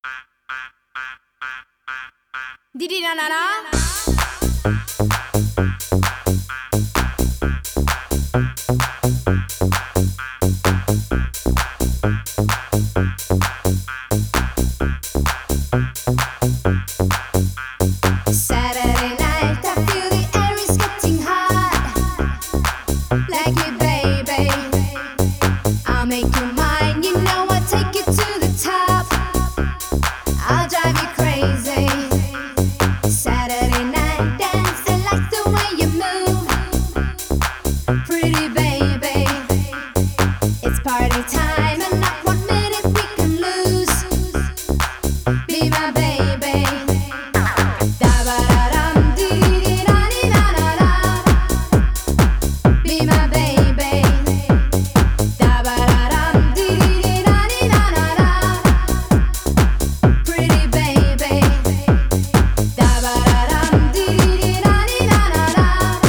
Didi na na na. Saturday night, I feel the air is getting hot. Like it, baby. I'll make you mine. You know I'll take you to the top. I'll drive you crazy. Saturday night dance, I like the way you move. Pretty baby, it's party time and not 1 minute we can lose. Be my baby. Da-ba-da-dum, dee-dee-da-dee-da-da-da. Be my baby. Da-ba-da-dum, dee-dee-da-dee-da-da-da. Pretty baby. Da-ba-da-dum, dee-dee-da-dee-da-da-da.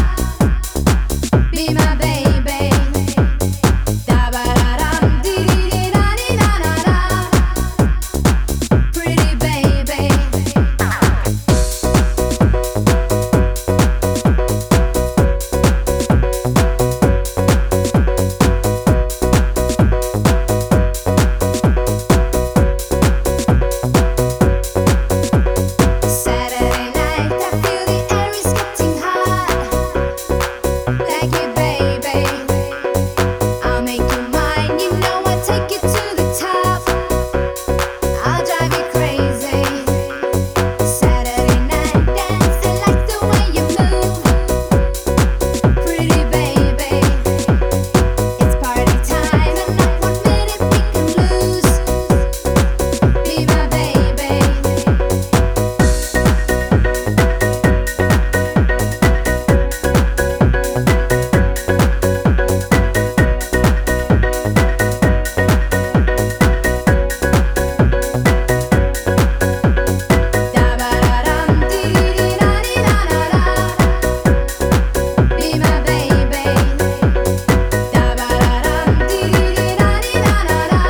Be my baby. Da-ba-da-dum, dee-dee-da-dee-da-da-da. Pretty baby. Saturday night, I feel the air is getting hot. Like it, baby. I'll make you mine. You know I'll take you to the top. I'll drive you crazy. Saturday night dance, I like the way you move. Pretty baby, it's party time and not 1 minute we can lose. Be my baby. Da-ba-da-dum, dee-dee-da-dee-da-da-da. Be my baby. Da-ba-da-dum, dee-dee-da-dee-da-da-da.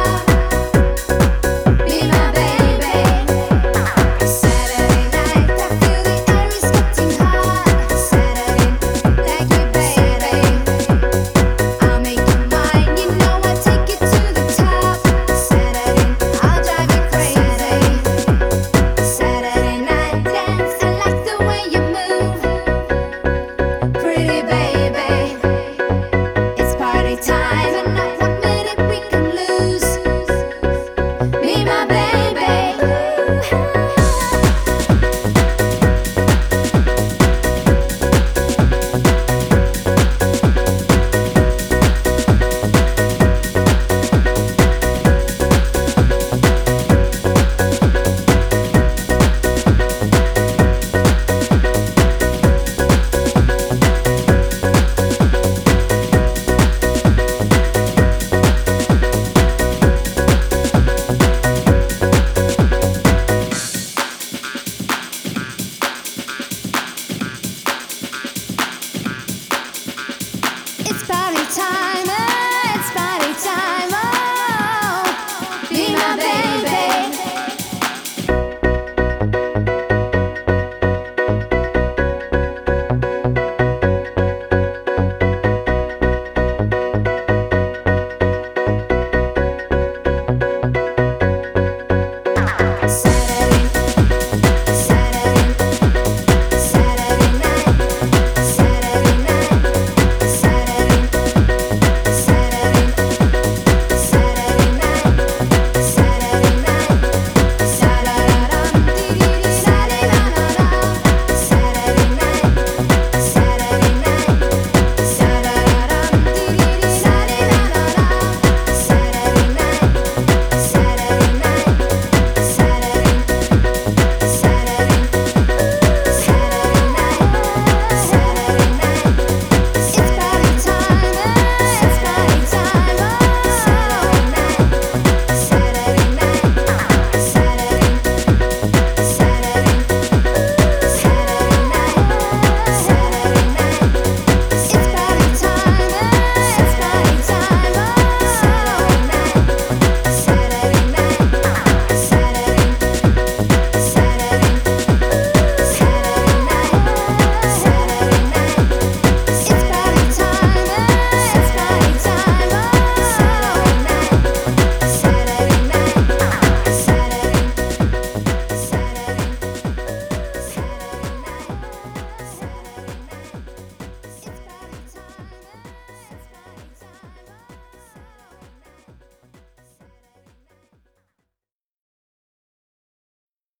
Be my baby. Saturday night, I feel the air is getting hot. Saturday, like it, baby. I'll make you mine. You know I'll take you to the top. Saturday, I'll drive you crazy. Saturday night dance, I like the way you move. Pretty baby, it's party time and not 1 minute we can lose. Be my baby.